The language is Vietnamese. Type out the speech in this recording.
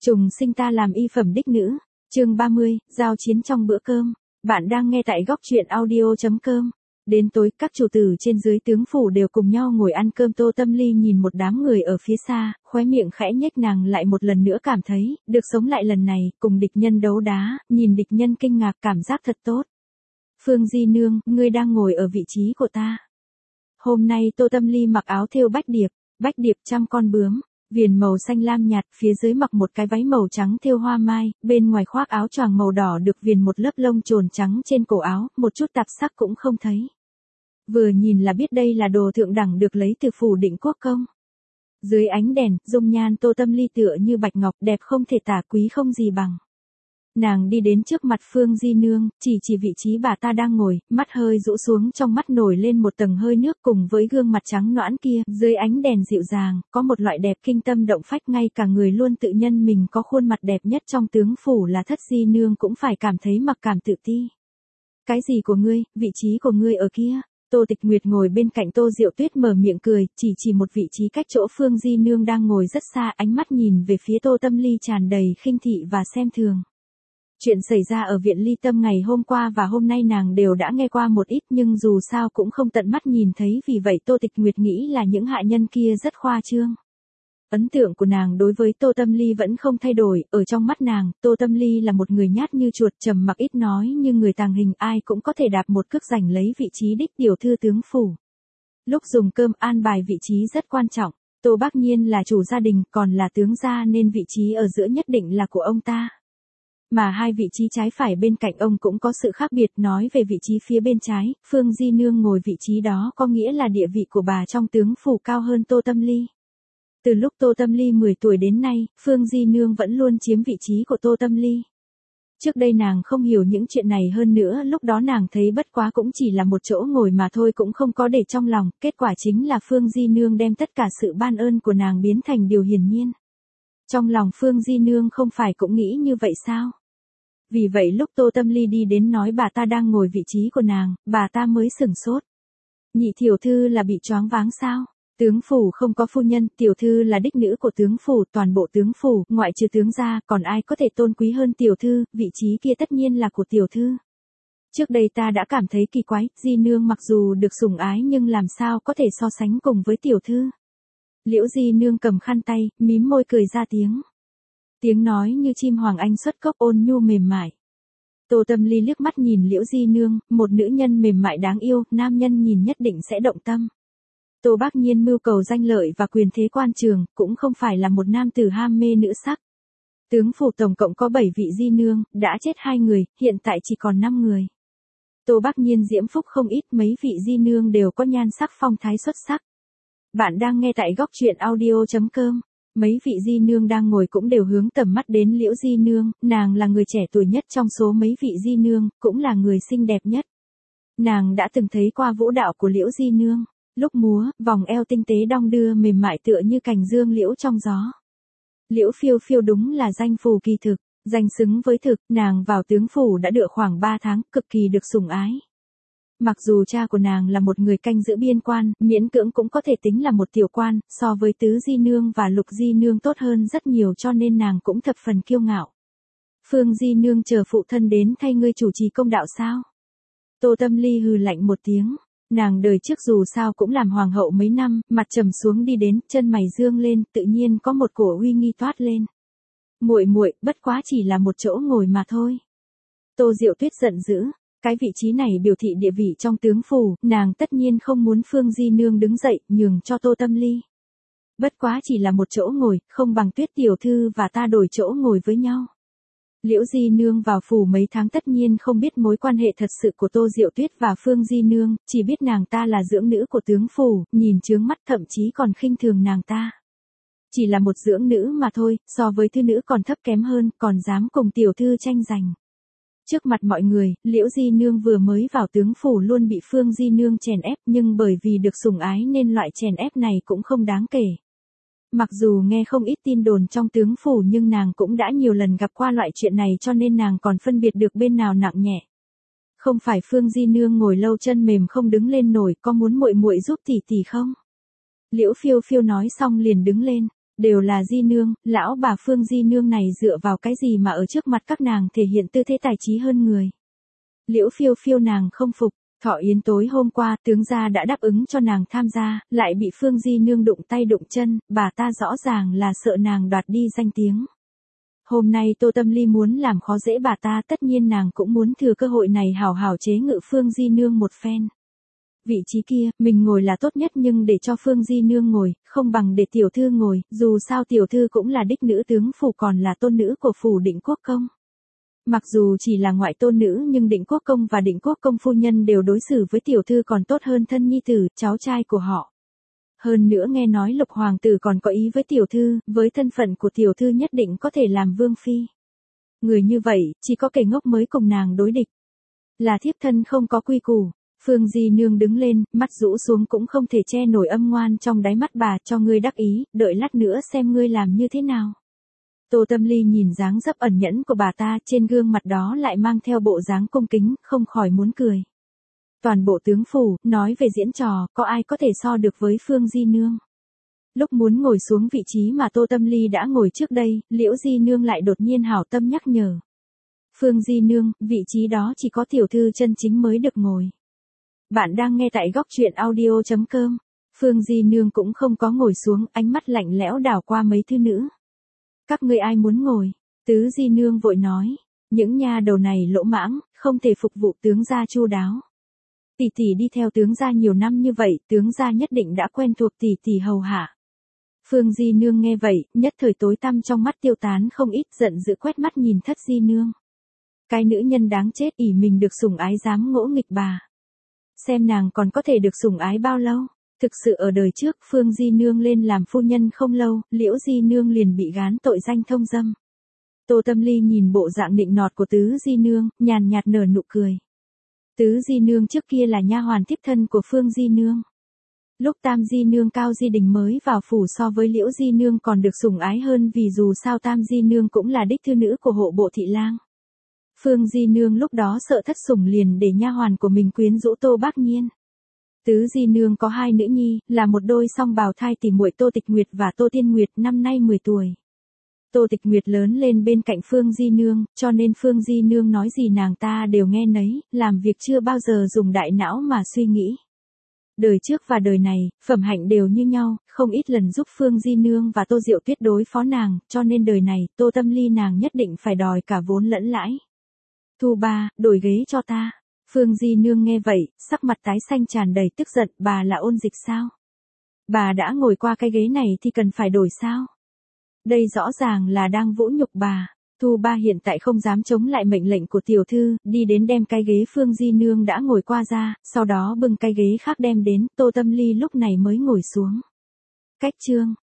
Trùng sinh ta làm y phẩm đích nữ. Chương 30, giao chiến trong bữa cơm. Bạn đang nghe tại góc truyện audio.com. Đến tối, các chủ tử trên dưới tướng phủ đều cùng nhau ngồi ăn cơm. Tô Tâm Ly nhìn một đám người ở phía xa, khóe miệng khẽ nhếch, nàng lại một lần nữa cảm thấy, được sống lại lần này, cùng địch nhân đấu đá, nhìn địch nhân kinh ngạc, cảm giác thật tốt. Phương Di Nương, ngươi đang ngồi ở vị trí của ta. Hôm nay Tô Tâm Ly mặc áo thêu bách điệp trăm con bướm, viền màu xanh lam nhạt, phía dưới mặc một cái váy màu trắng thêu hoa mai, bên ngoài khoác áo choàng màu đỏ được viền một lớp lông chồn trắng trên cổ áo, một chút tạp sắc cũng không thấy. Vừa nhìn là biết đây là đồ thượng đẳng được lấy từ phủ Định Quốc công. Dưới ánh đèn, dung nhan Tô Tâm Ly tựa như bạch ngọc, đẹp không thể tả, quý không gì bằng. Nàng đi đến trước mặt Phương Di Nương, chỉ vị trí bà ta đang ngồi, mắt hơi rũ xuống, trong mắt nổi lên một tầng hơi nước, cùng với gương mặt trắng nõn kia, dưới ánh đèn dịu dàng, có một loại đẹp kinh tâm động phách, ngay cả người luôn tự nhân mình có khuôn mặt đẹp nhất trong tướng phủ là Thất Di Nương cũng phải cảm thấy mặc cảm tự ti. Cái gì của ngươi, vị trí của ngươi ở kia? Tô Tịch Nguyệt ngồi bên cạnh Tô Diệu Tuyết mở miệng cười, chỉ một vị trí cách chỗ Phương Di Nương đang ngồi rất xa, ánh mắt nhìn về phía Tô Tâm Ly tràn đầy khinh thị và xem thường. Chuyện xảy ra ở viện Ly Tâm ngày hôm qua và hôm nay nàng đều đã nghe qua một ít, nhưng dù sao cũng không tận mắt nhìn thấy, vì vậy Tô Tịch Nguyệt nghĩ là những hạ nhân kia rất khoa trương. Ấn tượng của nàng đối với Tô Tâm Ly vẫn không thay đổi, ở trong mắt nàng, Tô Tâm Ly là một người nhát như chuột, trầm mặc ít nói, như người tàng hình, ai cũng có thể đạp một cước giành lấy vị trí đích tiểu thư tướng phủ. Lúc dùng cơm an bài vị trí rất quan trọng, Tô Bác Nhiên là chủ gia đình, còn là tướng gia nên vị trí ở giữa nhất định là của ông ta. Mà hai vị trí trái phải bên cạnh ông cũng có sự khác biệt. Nói về vị trí phía bên trái, Phương Di Nương ngồi vị trí đó có nghĩa là địa vị của bà trong tướng phủ cao hơn Tô Tâm Ly. Từ lúc Tô Tâm Ly 10 tuổi đến nay, Phương Di Nương vẫn luôn chiếm vị trí của Tô Tâm Ly. Trước đây nàng không hiểu những chuyện này, hơn nữa lúc đó nàng thấy bất quá cũng chỉ là một chỗ ngồi mà thôi, cũng không có để trong lòng, kết quả chính là Phương Di Nương đem tất cả sự ban ơn của nàng biến thành điều hiển nhiên. Trong lòng Phương Di Nương không phải cũng nghĩ như vậy sao? Vì vậy lúc Tô Tâm Ly đi đến nói bà ta đang ngồi vị trí của nàng, bà ta mới sửng sốt. Nhị tiểu thư là bị choáng váng sao? Tướng phủ không có phu nhân, tiểu thư là đích nữ của tướng phủ, toàn bộ tướng phủ, ngoại trừ tướng gia, còn ai có thể tôn quý hơn tiểu thư, vị trí kia tất nhiên là của tiểu thư. Trước đây ta đã cảm thấy kỳ quái, Di Nương mặc dù được sủng ái nhưng làm sao có thể so sánh cùng với tiểu thư. Liễu Di Nương cầm khăn tay, mím môi cười ra tiếng. Tiếng nói như chim hoàng anh xuất cốc, ôn nhu mềm mại. Tô Tâm Ly liếc mắt nhìn Liễu Di Nương, một nữ nhân mềm mại đáng yêu, nam nhân nhìn nhất định sẽ động tâm. Tô Bác Nhiên mưu cầu danh lợi và quyền thế quan trường, cũng không phải là một nam tử ham mê nữ sắc. Tướng phủ tổng cộng có 7 vị Di Nương, đã chết 2 người, hiện tại chỉ còn 5 người. Tô Bác Nhiên diễm phúc không ít, mấy vị Di Nương đều có nhan sắc phong thái xuất sắc. Bạn đang nghe tại góc truyện audio.com. Mấy vị Di Nương đang ngồi cũng đều hướng tầm mắt đến Liễu Di Nương, nàng là người trẻ tuổi nhất trong số mấy vị Di Nương, cũng là người xinh đẹp nhất. Nàng đã từng thấy qua vũ đạo của Liễu Di Nương, lúc múa, vòng eo tinh tế đong đưa mềm mại tựa như cành dương liễu trong gió. Liễu Phiêu Phiêu đúng là danh phù kỳ thực, danh xứng với thực, nàng vào tướng phủ đã được khoảng 3 tháng, cực kỳ được sủng ái. Mặc dù cha của nàng là một người canh giữ biên quan, miễn cưỡng cũng có thể tính là một tiểu quan, so với Tứ Di Nương và Lục Di Nương tốt hơn rất nhiều, cho nên nàng cũng thập phần kiêu ngạo. Phương Di Nương chờ phụ thân đến thay ngươi chủ trì công đạo sao? Tô Tâm Ly hừ lạnh một tiếng, nàng đời trước dù sao cũng làm hoàng hậu mấy năm, mặt trầm xuống đi đến, chân mày dương lên, tự nhiên có một cổ uy nghi toát lên. Muội, bất quá chỉ là một chỗ ngồi mà thôi. Tô Diệu Tuyết giận dữ. Cái vị trí này biểu thị địa vị trong tướng phủ, nàng tất nhiên không muốn Phương Di Nương đứng dậy, nhường cho Tô Tâm Ly. Bất quá chỉ là một chỗ ngồi, không bằng Tuyết tiểu thư và ta đổi chỗ ngồi với nhau. Liễu Di Nương vào phủ mấy tháng tất nhiên không biết mối quan hệ thật sự của Tô Diệu Tuyết và Phương Di Nương, chỉ biết nàng ta là dưỡng nữ của tướng phủ, nhìn chướng mắt, thậm chí còn khinh thường nàng ta. Chỉ là một dưỡng nữ mà thôi, so với thư nữ còn thấp kém hơn, còn dám cùng tiểu thư tranh giành. Trước mặt mọi người, Liễu Di Nương vừa mới vào tướng phủ luôn bị Phương Di Nương chèn ép, nhưng bởi vì được sủng ái nên loại chèn ép này cũng không đáng kể. Mặc dù nghe không ít tin đồn trong tướng phủ nhưng nàng cũng đã nhiều lần gặp qua loại chuyện này, cho nên nàng còn phân biệt được bên nào nặng nhẹ. Không phải Phương Di Nương ngồi lâu chân mềm không đứng lên nổi, có muốn muội giúp tỷ tỷ không? Liễu Phiêu Phiêu nói xong liền đứng lên. Đều là Di Nương, lão bà Phương Di Nương này dựa vào cái gì mà ở trước mặt các nàng thể hiện tư thế tài trí hơn người. Liễu Phiêu Phiêu nàng không phục, thọ yến tối hôm qua tướng gia đã đáp ứng cho nàng tham gia, lại bị Phương Di Nương đụng tay đụng chân, bà ta rõ ràng là sợ nàng đoạt đi danh tiếng. Hôm nay Tô Tâm Ly muốn làm khó dễ bà ta, tất nhiên nàng cũng muốn thừa cơ hội này hào hào chế ngự Phương Di Nương một phen. Vị trí kia, mình ngồi là tốt nhất nhưng để cho Phương Di Nương ngồi, không bằng để tiểu thư ngồi, dù sao tiểu thư cũng là đích nữ tướng phủ còn là tôn nữ của phủ Định Quốc Công. Mặc dù chỉ là ngoại tôn nữ nhưng Định Quốc Công và Định Quốc Công phu nhân đều đối xử với tiểu thư còn tốt hơn thân nhi tử, cháu trai của họ. Hơn nữa nghe nói Lục Hoàng tử còn có ý với tiểu thư, với thân phận của tiểu thư nhất định có thể làm vương phi. Người như vậy, chỉ có kẻ ngốc mới cùng nàng đối địch. Là thiếp thân không có quy củ. Phương Di Nương đứng lên, mắt rũ xuống cũng không thể che nổi âm ngoan trong đáy mắt bà, cho ngươi đắc ý, đợi lát nữa xem ngươi làm như thế nào. Tô Tâm Ly nhìn dáng dấp ẩn nhẫn của bà ta, trên gương mặt đó lại mang theo bộ dáng cung kính, không khỏi muốn cười. Toàn bộ tướng phủ, nói về diễn trò, có ai có thể so được với Phương Di Nương. Lúc muốn ngồi xuống vị trí mà Tô Tâm Ly đã ngồi trước đây, Liễu Di Nương lại đột nhiên hảo tâm nhắc nhở. Phương Di Nương, vị trí đó chỉ có tiểu thư chân chính mới được ngồi. Bạn đang nghe tại góc truyện audio.com. Phương Di Nương cũng không có ngồi xuống, ánh mắt lạnh lẽo đảo qua mấy thư nữ. Các ngươi ai muốn ngồi? Tứ Di Nương vội nói. Những nha đầu này lỗ mãng, không thể phục vụ tướng gia chu đáo. Tỷ tỷ đi theo tướng gia nhiều năm như vậy, tướng gia nhất định đã quen thuộc tỷ tỷ hầu hạ. Phương Di Nương nghe vậy, nhất thời tối tăm trong mắt tiêu tán không ít, giận dữ quét mắt nhìn Thất Di Nương. Cái nữ nhân đáng chết ỷ mình được sủng ái dám ngỗ nghịch bà. Xem nàng còn có thể được sủng ái bao lâu. Thực sự ở đời trước Phương Di Nương lên làm phu nhân không lâu, Liễu Di Nương liền bị gán tội danh thông dâm. Tô Tâm Ly nhìn bộ dạng nịnh nọt của Tứ Di Nương, nhàn nhạt nở nụ cười. Tứ Di Nương trước kia là nha hoàn tiếp thân của Phương Di Nương. Lúc Tam Di Nương Cao Di Đình mới vào phủ so với Liễu Di Nương còn được sủng ái hơn vì dù sao Tam Di Nương cũng là đích thư nữ của hộ bộ thị lang. Phương Di Nương lúc đó sợ thất sủng liền để nha hoàn của mình quyến rũ Tô Bác Nhiên. Tứ Di Nương có hai nữ nhi, là một đôi song bào thai tỷ muội Tô Tịch Nguyệt và Tô Tiên Nguyệt, năm nay 10 tuổi. Tô Tịch Nguyệt lớn lên bên cạnh Phương Di Nương, cho nên Phương Di Nương nói gì nàng ta đều nghe nấy, làm việc chưa bao giờ dùng đại não mà suy nghĩ. Đời trước và đời này, phẩm hạnh đều như nhau, không ít lần giúp Phương Di Nương và Tô Diệu Tuyết đối phó nàng, cho nên đời này, Tô Tâm Ly nàng nhất định phải đòi cả vốn lẫn lãi. Thu ba, đổi ghế cho ta. Phương Di Nương nghe vậy, sắc mặt tái xanh tràn đầy tức giận, bà là Ôn Dịch sao? Bà đã ngồi qua cái ghế này thì cần phải đổi sao? Đây rõ ràng là đang vũ nhục bà. Thu ba hiện tại không dám chống lại mệnh lệnh của tiểu thư, đi đến đem cái ghế Phương Di Nương đã ngồi qua ra, sau đó bưng cái ghế khác đem đến, Tô Tâm Ly lúc này mới ngồi xuống. Cách chương.